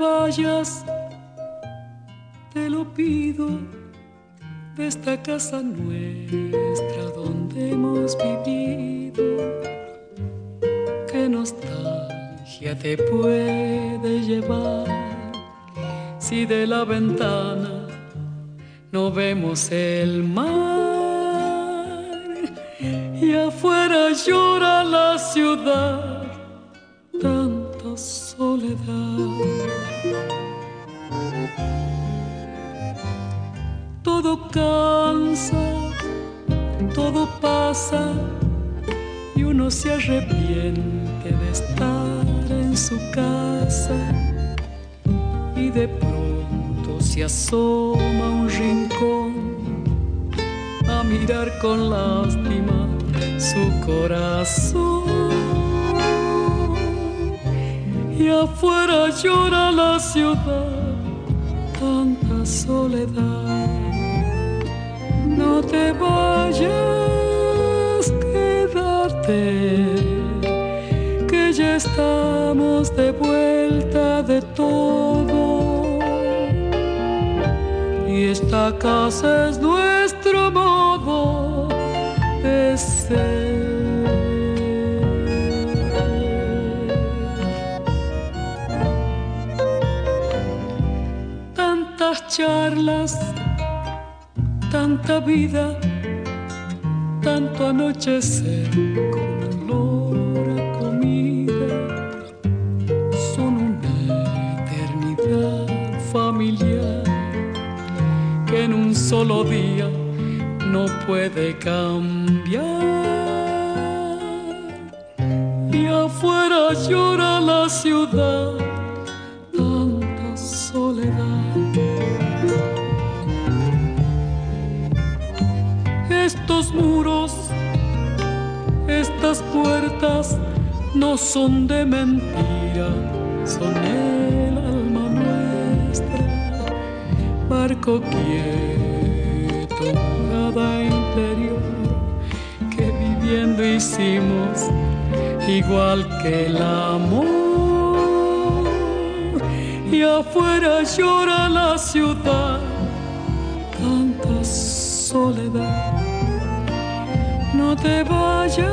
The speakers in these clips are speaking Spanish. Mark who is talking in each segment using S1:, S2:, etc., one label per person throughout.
S1: vayas, te lo pido, de esta casa nuestra donde hemos vivido. ¿Qué nostalgia te puede llevar si de la ventana no vemos el mar y afuera llora la ciudad? Tanta soledad. Todo cansa, todo pasa y uno se arrepiente de estar en su casa y de pronto se asoma a un rincón a mirar con lástima su corazón. Y afuera llora la ciudad, tanta soledad. No te vayas, quédate, que ya estamos de vuelta de todo. Y esta casa es nuestro modo de ser. Charlas, tanta vida, tanto anochecer con olor a comida, son una eternidad familiar que en un solo día no puede cambiar. Y afuera llora la ciudad, tanta soledad. Estos muros, estas puertas no son de mentira, son el alma nuestra. Barco quieto, nada interior, que viviendo hicimos igual que el amor. Y afuera llora la ciudad, tanta soledad. No te vayas,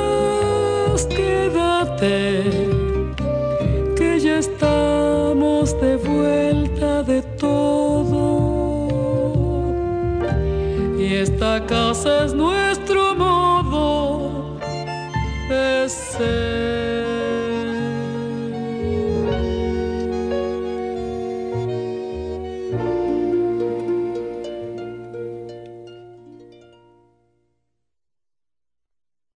S1: quédate, que ya estamos de vuelta de todo. Y esta casa es nuestra.